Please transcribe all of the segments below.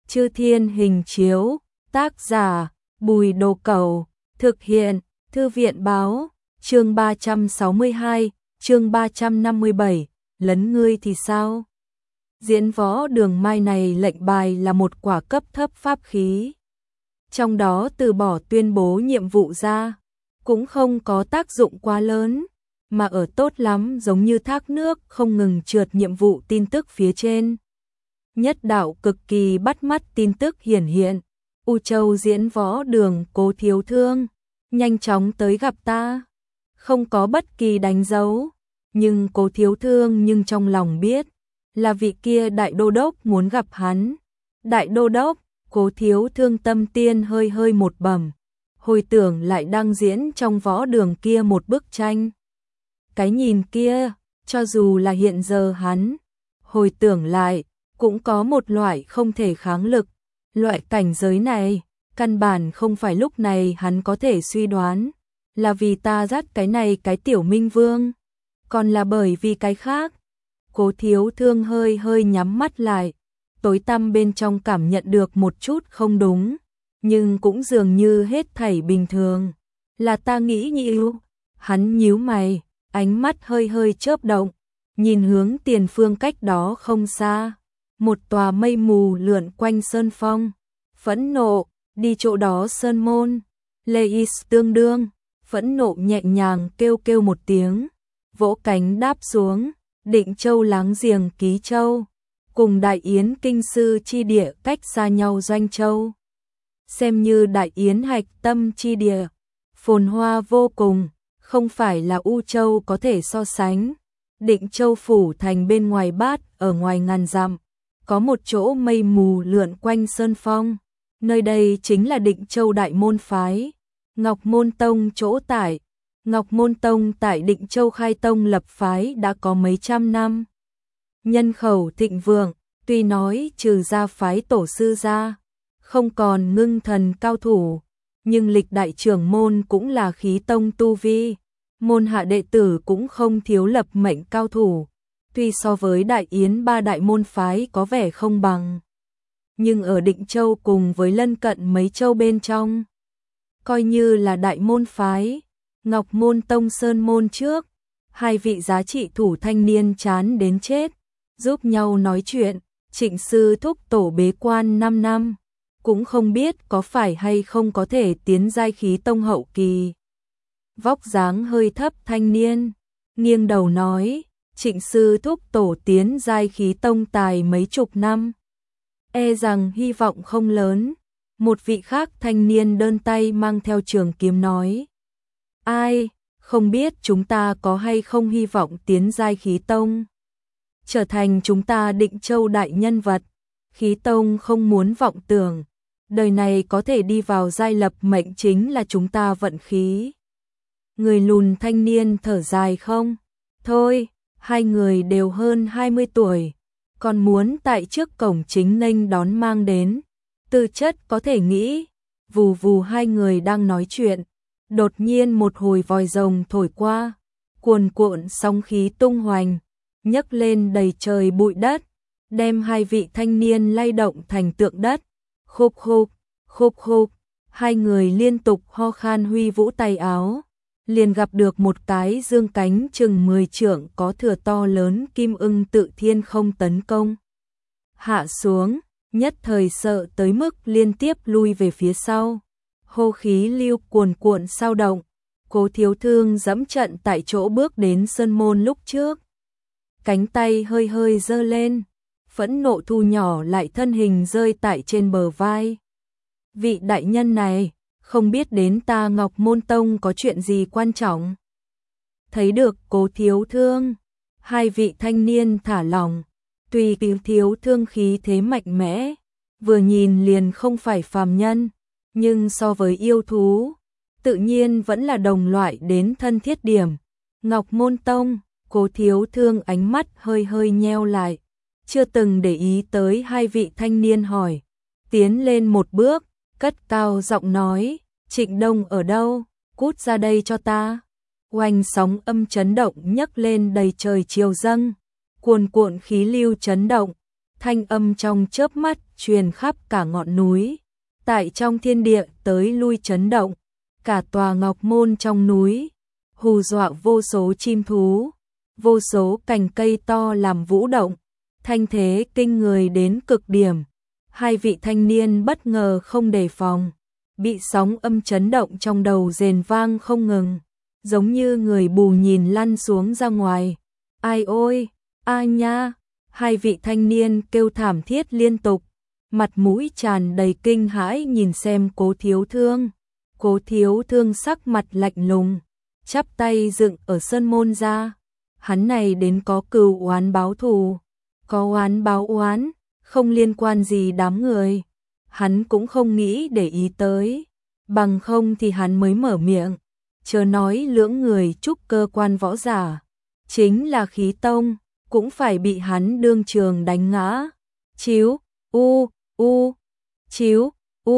Chư Thiên Hình Chiếu, tác giả Bùi Đồ Cẩu, thực hiện Thư viện Báo, chương 362, chương 357, lấn ngươi thì sao? Diễn võ Đường Mai này lệnh bài là một quả cấp thấp pháp khí. Trong đó từ bỏ tuyên bố nhiệm vụ ra, cũng không có tác dụng quá lớn, mà ở tốt lắm giống như thác nước không ngừng trượt nhiệm vụ tin tức phía trên. Nhất đạo cực kỳ bắt mắt tin tức hiển hiện, U Châu diễn võ đường Cố Thiếu Thương, nhanh chóng tới gặp ta. Không có bất kỳ đánh dấu, nhưng Cố Thiếu Thương nhưng trong lòng biết, là vị kia đại đô đốc muốn gặp hắn. Đại đô đốc, Cố Thiếu Thương tâm tiên hơi hơi một bầm, hồi tưởng lại đang diễn trong võ đường kia một bức tranh. Cái nhìn kia, cho dù là hiện giờ hắn, hồi tưởng lại, cũng có một loại không thể kháng lực. Loại cảnh giới này, căn bản không phải lúc này hắn có thể suy đoán, là vì ta dắt cái này cái tiểu minh vương, còn là bởi vì cái khác. Cố Thiếu Thương hơi hơi nhắm mắt lại, tối tăm bên trong cảm nhận được một chút không đúng, nhưng cũng dường như hết thảy bình thường. Là ta nghĩ nhiều. Hắn nhíu mày, ánh mắt hơi hơi chớp động, nhìn hướng tiền phương cách đó không xa. Một tòa mây mù lượn quanh sơn phong, phẫn nộ, đi chỗ đó sơn môn. Leis tương đương, phẫn nộ nhẹ nhàng kêu kêu một tiếng, vỗ cánh đáp xuống. Định Châu láng giềng Ký Châu, cùng Đại Yến kinh sư chi địa cách xa nhau Doanh Châu. Xem như Đại Yến hạch tâm chi địa, phồn hoa vô cùng, không phải là U Châu có thể so sánh. Định Châu phủ thành bên ngoài bát, ở ngoài ngàn dặm, có một chỗ mây mù lượn quanh sơn phong, nơi đây chính là Định Châu đại môn phái, Ngọc Môn Tông chỗ tại. Ngọc Môn Tông tại Định Châu khai tông lập phái đã có mấy trăm năm. Nhân khẩu thịnh vượng, tuy nói trừ ra phái tổ sư ra, không còn ngưng thần cao thủ, nhưng lịch đại trưởng môn cũng là khí tông tu vi, môn hạ đệ tử cũng không thiếu lập mệnh cao thủ, tuy so với Đại Yến ba đại môn phái có vẻ không bằng, nhưng ở Định Châu cùng với lân cận mấy châu bên trong, coi như là đại môn phái. Ngọc Môn Tông sơn môn trước, hai vị giá trị thủ thanh niên chán đến chết, giúp nhau nói chuyện. Trịnh sư thúc tổ bế quan 5 năm, cũng không biết có phải hay không có thể tiến giai khí tông hậu kỳ. Vóc dáng hơi thấp thanh niên, nghiêng đầu nói, Trịnh sư thúc tổ tiến giai khí tông tài mấy chục năm, e rằng hy vọng không lớn. Một vị khác thanh niên đơn tay mang theo trường kiếm nói, ai, không biết chúng ta có hay không hy vọng tiến giai khí tông, trở thành chúng ta Định Châu đại nhân vật. Khí tông không muốn vọng tưởng, đời này có thể đi vào giai lập mệnh chính là chúng ta vận khí. Người lùn thanh niên thở dài không, thôi, hai người đều hơn 20 tuổi, còn muốn tại trước cổng chính nghênh đón mang đến, tư chất có thể nghĩ. Vù vù hai người đang nói chuyện, đột nhiên một hồi vòi rồng thổi qua, cuồn cuộn sóng khí tung hoành, nhấc lên đầy trời bụi đất, đem hai vị thanh niên lay động thành tượng đất. Khục khục, khục khục, hai người liên tục ho khan huy vũ tay áo, liền gặp được một cái dương cánh chừng 10 trượng có thừa to lớn kim ưng tự thiên không tấn công. Hạ xuống, nhất thời sợ tới mức liên tiếp lui về phía sau. Hô khí lưu cuồn cuộn sao động, Cố Thiếu Thương dẫm trận tại chỗ bước đến sơn môn lúc trước. Cánh tay hơi hơi giơ lên, phẫn nộ thu nhỏ lại thân hình rơi tại trên bờ vai. Vị đại nhân này, không biết đến ta Ngọc Môn Tông có chuyện gì quan trọng. Thấy được Cố Thiếu Thương, hai vị thanh niên thả lòng, tuy Thiếu Thương khí thế mạnh mẽ, vừa nhìn liền không phải phàm nhân, nhưng so với yêu thú, tự nhiên vẫn là đồng loại đến thân thiết điểm. Ngọc Môn Tông, Cố Thiếu Thương ánh mắt hơi hơi nheo lại, chưa từng để ý tới hai vị thanh niên hỏi, tiến lên một bước, cất cao giọng nói, Trịnh Đông ở đâu, cút ra đây cho ta. Oanh sóng âm chấn động nhấc lên đầy trời chiều dâng, cuồn cuộn khí lưu chấn động, thanh âm trong chớp mắt truyền khắp cả ngọn núi, tại trong thiên địa tới lui chấn động, cả tòa Ngọc Môn trong núi, hù dọa vô số chim thú, vô số cành cây to làm vũ động, thanh thế kinh người đến cực điểm. Hai vị thanh niên bất ngờ không đề phòng, bị sóng âm chấn động trong đầu rền vang không ngừng, giống như người mù nhìn lăn xuống ra ngoài. Ai ôi, a nha, hai vị thanh niên kêu thảm thiết liên tục, mặt mũi tràn đầy kinh hãi nhìn xem Cố Thiếu Thương. Cố Thiếu Thương sắc mặt lạnh lùng, chắp tay dựng ở sơn môn ra. Hắn này đến có cừu oán báo thù, có oán báo oán, không liên quan gì đám người. Hắn cũng không nghĩ để ý tới, bằng không thì hắn mới mở miệng. Chớ nói lưỡng người trúc cơ quan võ giả, chính là khí tông, cũng phải bị hắn đương trường đánh ngã. Chíu, chíu,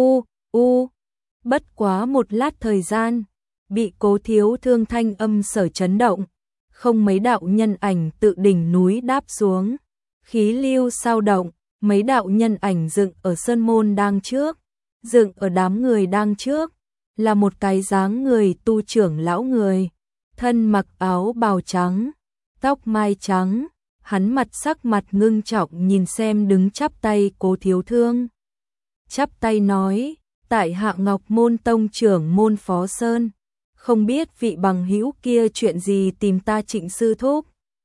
bất quá một lát thời gian, bị Cố Thiếu Thương thanh âm sở chấn động, không mấy đạo nhân ảnh tự đỉnh núi đáp xuống, khí lưu sao động, mấy đạo nhân ảnh dựng ở sơn môn đang trước, dựng ở đám người đang trước, là một cái dáng người tu trưởng lão người, thân mặc áo bào trắng, tóc mai trắng, hắn sắc mặt ngưng trọng nhìn xem đứng chắp tay Cố Thiếu Thương. Chắp tay nói, tại hạ Ngọc Môn tông trưởng môn Phó Sơn, không biết vị bằng hữu kia chuyện gì tìm ta Trịnh sư thúc.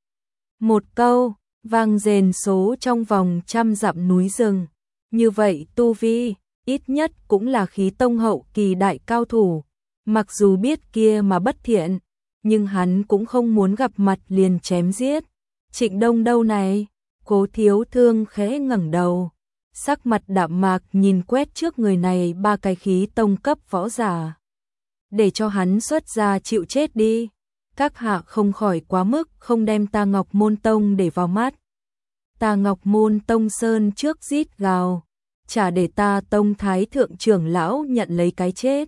Một câu, vang rền số trong vòng 100 dặm núi rừng, như vậy tu vi, ít nhất cũng là khí tông hậu kỳ đại cao thủ, mặc dù biết kia mà bất thiện, nhưng hắn cũng không muốn gặp mặt liền chém giết. Trịnh Đông đâu này? Cố Thiếu Thương khẽ ngẩng đầu, sắc mặt đạm mạc nhìn quét trước người này ba cái khí tông cấp võ giả. Để cho hắn xuất ra chịu chết đi, các hạ không khỏi quá mức không đem ta Ngọc Môn Tông để vào mắt. Ta Ngọc Môn Tông Sơn trước rít gào, chả để ta Tông Thái Thượng trưởng lão nhận lấy cái chết.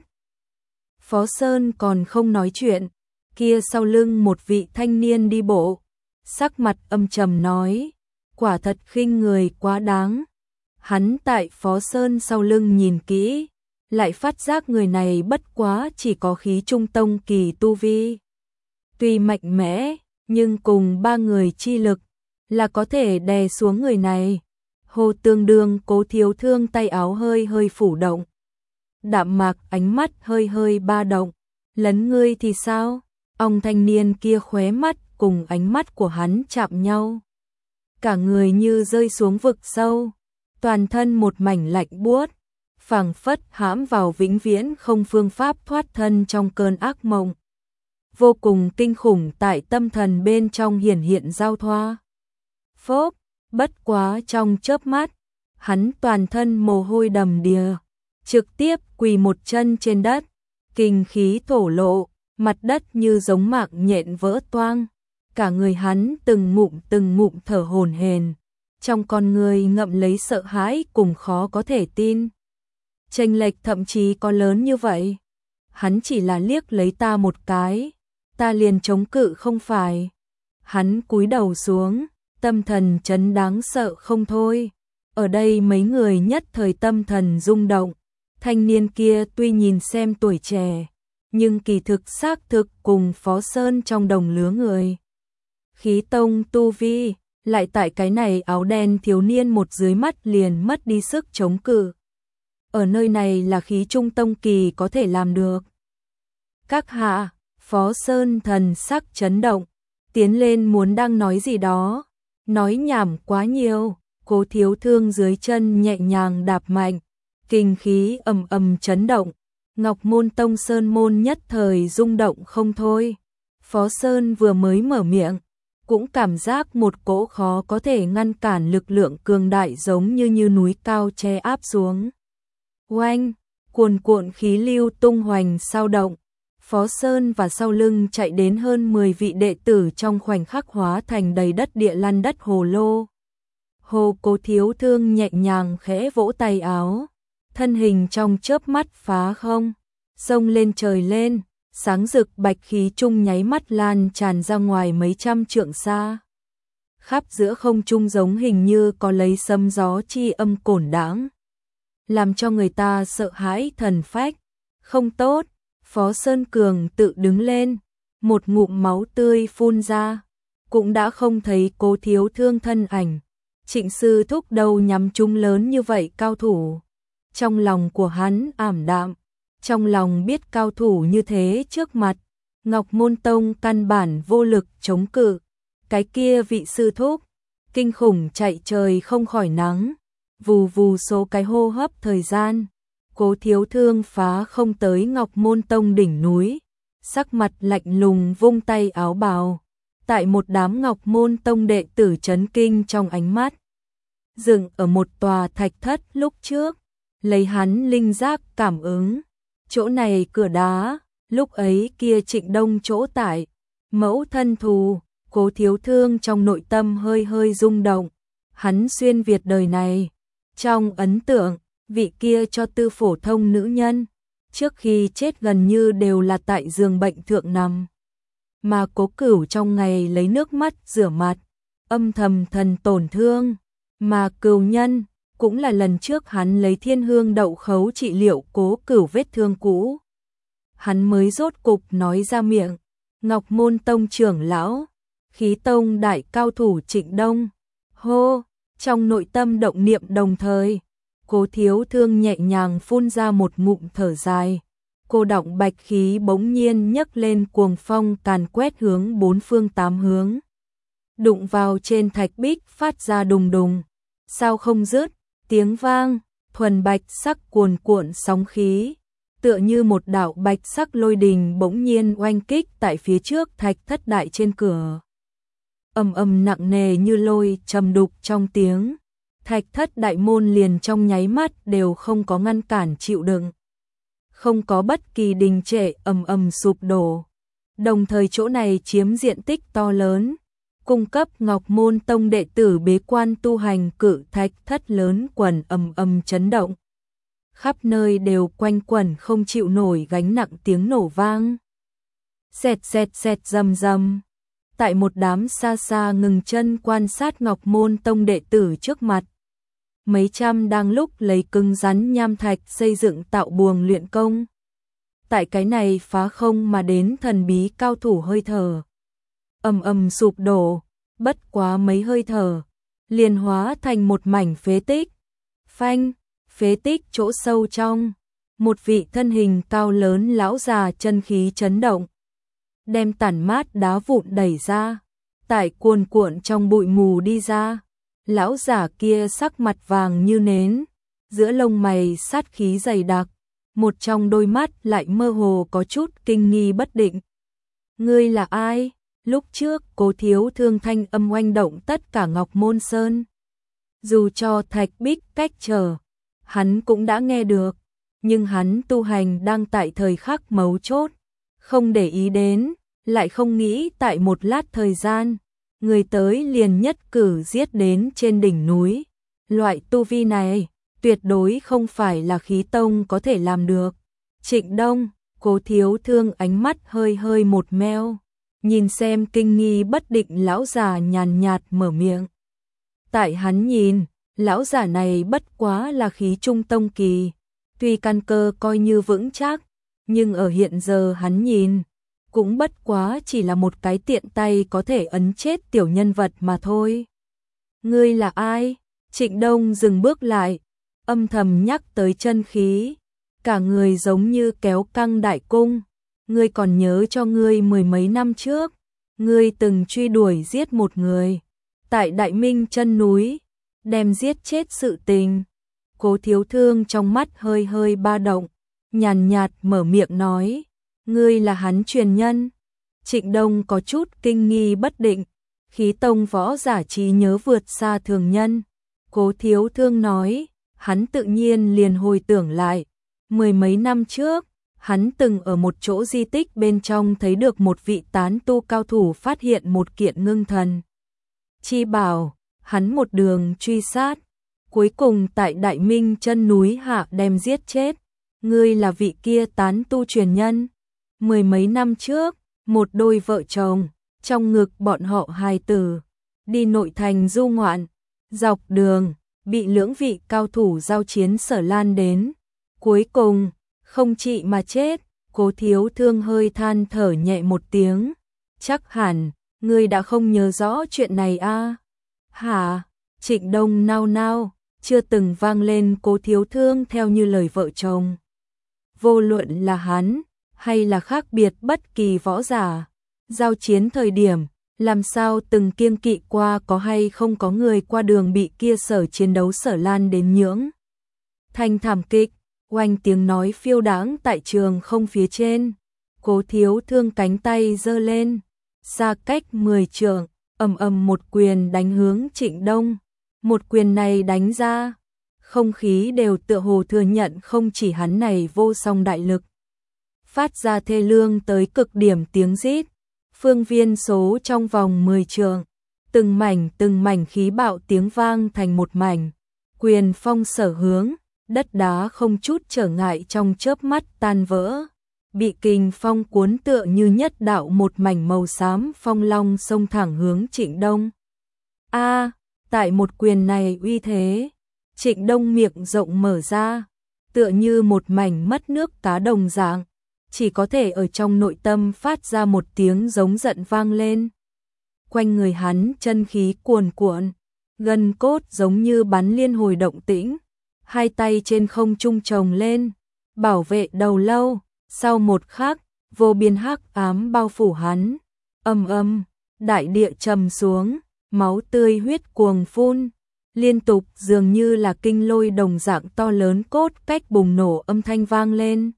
Phó Sơn còn không nói chuyện, kia sau lưng một vị thanh niên đi bộ, sắc mặt âm trầm nói, quả thật khinh người quá đáng. Hắn tại Phó Sơn sau lưng nhìn kỹ, lại phát giác người này bất quá chỉ có khí trung tông kỳ tu vi. Tuy mạnh mẽ, nhưng cùng ba người chi lực, là có thể đè xuống người này. Hồ tương đương Cố Thiếu Thương tay áo hơi hơi phủ động. Đạm mạc ánh mắt hơi hơi ba động, lấn ngươi thì sao? Ông thanh niên kia khóe mắt cùng ánh mắt của hắn chạm nhau. Cả người như rơi xuống vực sâu, toàn thân một mảnh lạnh buốt, phảng phất hãm vào vĩnh viễn không phương pháp thoát thân trong cơn ác mộng. Vô cùng kinh khủng tại tâm thần bên trong hiển hiện giao thoa. Phốp, bất quá trong chớp mắt, hắn toàn thân mồ hôi đầm đìa, trực tiếp quỳ một chân trên đất, kinh khí thổ lộ, mặt đất như giống mạng nhện vỡ toang. Cả người hắn từng ngụm thở hổn hển, trong con người ngậm lấy sợ hãi cùng khó có thể tin. Chênh lệch thậm chí có lớn như vậy. Hắn chỉ là liếc lấy ta một cái, ta liền chống cự không phải. Hắn cúi đầu xuống, tâm thần chấn đáng sợ không thôi. Ở đây mấy người nhất thời tâm thần rung động. Thanh niên kia tuy nhìn xem tuổi trẻ, nhưng kỳ thực xác thực cùng Phó Sơn trong đồng lứa người. Khí tông tu vi, lại tại cái này áo đen thiếu niên một dưới mắt liền mất đi sức chống cự. Ở nơi này là khí trung tông kỳ có thể làm được. Các hạ, Phó Sơn thần sắc chấn động, tiến lên muốn đang nói gì đó, nói nhảm quá nhiều. Cố Thiếu Thương dưới chân nhẹ nhàng đạp mạnh, kinh khí ầm ầm chấn động, Ngọc Môn Tông Sơn môn nhất thời rung động không thôi. Phó Sơn vừa mới mở miệng, cũng cảm giác một cỗ khó có thể ngăn cản lực lượng cường đại giống như núi cao che áp xuống. Oanh, cuồn cuộn khí lưu tung hoành sao động, Phó Sơn và sau lưng chạy đến hơn 10 vị đệ tử trong khoảnh khắc hóa thành đầy đất địa lăn đất hồ lô. Hồ Cố Thiếu Thương nhẹ nhàng khẽ vỗ tay áo, thân hình trong chớp mắt phá không, xông lên trời lên, sáng rực bạch khí trung nháy mắt lan tràn ra ngoài mấy trăm trượng xa. khắp giữa không trung giống hình như có lấy sấm gió chi âm cổn đãng, làm cho người ta sợ hãi thần phách. Không tốt, Phó Sơn Cường tự đứng lên, một ngụm máu tươi phun ra, cũng đã không thấy Cố Thiếu Thương thân ảnh. Trịnh sư thúc đầu nhắm trúng lớn như vậy cao thủ. Trong lòng của hắn ảm đạm, trong lòng biết cao thủ như thế trước mặt, Ngọc Môn Tông căn bản vô lực chống cự. Cái kia vị sư thúc, kinh khủng chạy trời không khỏi nắng, vù vù số cái hô hấp thời gian. Cố Thiếu Thương phá không tới Ngọc Môn Tông đỉnh núi, sắc mặt lạnh lùng vung tay áo bào. Tại một đám Ngọc Môn Tông đệ tử chấn kinh trong ánh mắt, dựng ở một tòa thạch thất lúc trước, lấy hắn linh giác cảm ứng, chỗ này cửa đá, lúc ấy kia Trịnh Đông chỗ tại, mẫu thân thù. Cố Thiếu Thương trong nội tâm hơi hơi rung động, hắn xuyên Việt đời này, trong ấn tượng, vị kia cho tư phổ thông nữ nhân, trước khi chết gần như đều là tại giường bệnh thượng nằm. Mà Cố Cửu trong ngày lấy nước mắt rửa mặt, âm thầm thần tổn thương, mà Cửu Nhân cũng là lần trước hắn lấy thiên hương đậu khấu trị liệu Cố Cửu vết thương cũ. Hắn mới rốt cục nói ra miệng, Ngọc Môn Tông trưởng lão, Khí Tông đại cao thủ Trịnh Đông. Hô, trong nội tâm động niệm đồng thời, Cố Thiếu Thương nhẹ nhàng phun ra một ngụm thở dài. Cô động bạch khí bỗng nhiên nhấc lên cuồng phong càn quét hướng bốn phương tám hướng. Đụng vào trên thạch bích phát ra đùng đùng, sao không dứt, tiếng vang, thuần bạch sắc cuồn cuộn sóng khí. Tựa như một đạo bạch sắc lôi đình bỗng nhiên oanh kích tại phía trước thạch thất đại trên cửa. Ầm ầm nặng nề như lôi trầm đục trong tiếng, thạch thất đại môn liền trong nháy mắt đều không có ngăn cản chịu đựng. Không có bất kỳ đình trệ, ầm ầm sụp đổ. Đồng thời chỗ này chiếm diện tích to lớn, cung cấp Ngọc Môn Tông đệ tử bế quan tu hành, cự thạch thất lớn quần ầm ầm chấn động. Khắp nơi đều quanh quẩn không chịu nổi gánh nặng tiếng nổ vang. Xẹt xẹt xẹt rầm rầm. Tại một đám xa xa ngừng chân quan sát Ngọc Môn Tông đệ tử trước mặt. Mấy trăm đang lúc lấy cứng rắn nham thạch xây dựng tạo buồng luyện công. Tại cái này phá không mà đến thần bí cao thủ hơi thở. Ầm ầm sụp đổ, bất quá mấy hơi thở, liền hóa thành một mảnh phế tích. Phanh, phế tích chỗ sâu trong, một vị thân hình cao lớn lão già chân khí chấn động, đem tản mát đá vụn đẩy ra, tại cuồn cuộn trong bụi mù đi ra. Lão giả kia sắc mặt vàng như nến, giữa lông mày sát khí dày đặc, một trong đôi mắt lại mơ hồ có chút kinh nghi bất định. Ngươi là ai? Lúc trước Cố Thiếu Thương thanh âm oanh động tất cả Ngọc Môn Sơn. Dù cho thạch bích cách trở, hắn cũng đã nghe được, nhưng hắn tu hành đang tại thời khắc mấu chốt, không để ý đến, lại không nghĩ tại một lát thời gian, người tới liền nhất cử giết đến trên đỉnh núi. Loại tu vi này, tuyệt đối không phải là Khí Tông có thể làm được. Trịnh Đông, Cố Thiếu Thương ánh mắt hơi hơi một meo, nhìn xem kinh nghi bất định lão già nhàn nhạt mở miệng. Tại hắn nhìn, lão giả này bất quá là khí trung tông kỳ, tuy căn cơ coi như vững chắc, nhưng ở hiện giờ hắn nhìn, cũng bất quá chỉ là một cái tiện tay có thể ấn chết tiểu nhân vật mà thôi. Ngươi là ai? Trịnh Đông dừng bước lại, âm thầm nhắc tới chân khí, cả người giống như kéo căng đại cung. Ngươi còn nhớ cho ngươi mười mấy năm trước, ngươi từng truy đuổi giết một người, tại Đại Minh chân núi, đem giết chết sự tình. Cố Thiếu Thương trong mắt hơi hơi ba động, nhàn nhạt mở miệng nói, ngươi là hắn truyền nhân. Trịnh Đông có chút kinh nghi bất định, Khí Tông võ giả trí nhớ vượt xa thường nhân. Cố Thiếu Thương nói, hắn tự nhiên liền hồi tưởng lại, mười mấy năm trước, hắn từng ở một chỗ di tích bên trong thấy được một vị tán tu cao thủ phát hiện một kiện ngưng thần chi bảo, hắn một đường truy sát, cuối cùng tại Đại Minh chân núi hạ đem giết chết. Ngươi là vị kia tán tu truyền nhân. Mười mấy năm trước, một đôi vợ chồng, trong ngực bọn họ hài tử, đi nội thành du ngoạn. Dọc đường, bị lưỡng vị cao thủ giao chiến Sở Lan đến. Cuối cùng, không trị mà chết, Cố Thiếu Thương hơi than thở nhẹ một tiếng. Chắc hẳn, ngươi đã không nhớ rõ chuyện này a? Hả? Trịnh Đông nao nao, chưa từng vang lên Cố Thiếu Thương theo như lời vợ chồng. Vô luận là hắn, hay là khác biệt bất kỳ võ giả, giao chiến thời điểm, làm sao từng kiêng kỵ qua có hay không có người qua đường bị kia sở chiến đấu Sở Lan đến nhưỡng. Thành thảm kịch, oanh tiếng nói phiêu đãng tại trường không phía trên. Cố Thiếu Thương cánh tay giơ lên, xa cách 10 trượng, ầm ầm một quyền đánh hướng Trịnh Đông. Một quyền này đánh ra, không khí đều tựa hồ thừa nhận không chỉ hắn này vô song đại lực. Phát ra thê lương tới cực điểm tiếng rít, phương viên số trong vòng 10 trượng, từng mảnh khí bạo tiếng vang thành một mảnh, quyền phong sở hướng, đất đá không chút trở ngại trong chớp mắt tan vỡ, bị kình phong cuốn tựa như nhất đạo một mảnh màu xám phong long xông thẳng hướng Trịnh Đông. A, tại một quyền này uy thế, Trịnh Đông miệng rộng mở ra, tựa như một mảnh mất nước cá đồng dạng, chỉ có thể ở trong nội tâm phát ra một tiếng giống giận vang lên. Quanh người hắn chân khí cuồn cuộn, gân cốt giống như bắn liên hồi động tĩnh, hai tay trên không trung chồng lên, bảo vệ đầu lâu, sau một khắc, vô biên hắc ám bao phủ hắn. Âm, đại địa trầm xuống, máu tươi huyết cuồng phun, liên tục dường như là kinh lôi đồng dạng to lớn cốt cách bùng nổ âm thanh vang lên.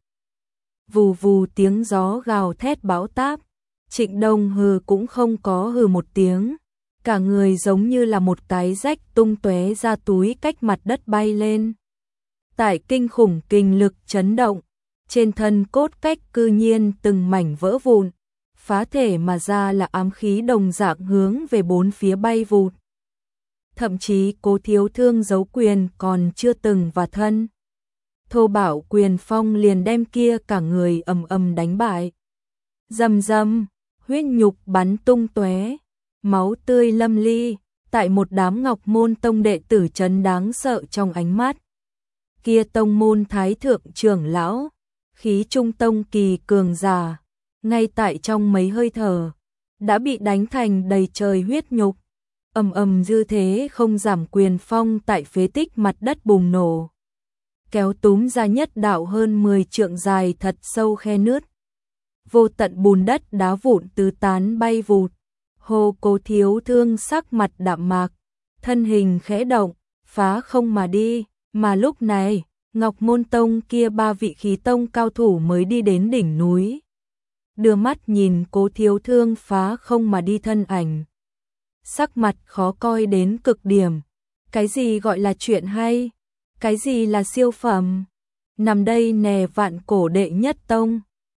Vù vù tiếng gió gào thét bão táp, Trịnh Đông hừ cũng không có hừ một tiếng, cả người giống như là một cái rách tung tóe ra túi cách mặt đất bay lên. Tại kinh khủng kinh lực chấn động, trên thân cốt cách cư nhiên từng mảnh vỡ vụn, phá thể mà ra là ám khí đồng dạng hướng về bốn phía bay vụt. Thậm chí Cố Thiếu Thương giấu quyền còn chưa từng vào thân, thô bạo quyền phong liền đem kia cả người ầm đánh bại. Rầm rầm, huyết nhục bắn tung tóe, máu tươi lâm ly, tại một đám Ngọc Môn tông đệ tử trấn đáng sợ trong ánh mắt. Kia tông môn thái thượng trưởng lão, khí trung tông kỳ cường giả, ngay tại trong mấy hơi thở, đã bị đánh thành đầy trời huyết nhục. Dư thế không giảm quyền phong tại phế tích mặt đất bùng nổ, kéo túm ra nhất đạo hơn 10 trượng dài thật sâu khe nứt. Vô tận bùn đất đá vụn tứ tán bay vụt. Hồ Cố Thiếu Thương sắc mặt đạm mạc, thân hình khẽ động, phá không mà đi, mà lúc này, Ngọc Môn Tông kia ba vị khí tông cao thủ mới đi đến đỉnh núi. Đưa mắt nhìn Cố Thiếu Thương phá không mà đi thân ảnh. Sắc mặt khó coi đến cực điểm. Cái gì gọi là chuyện hay? Cái gì là siêu phẩm? Nằm đây nè vạn cổ đệ nhất tông.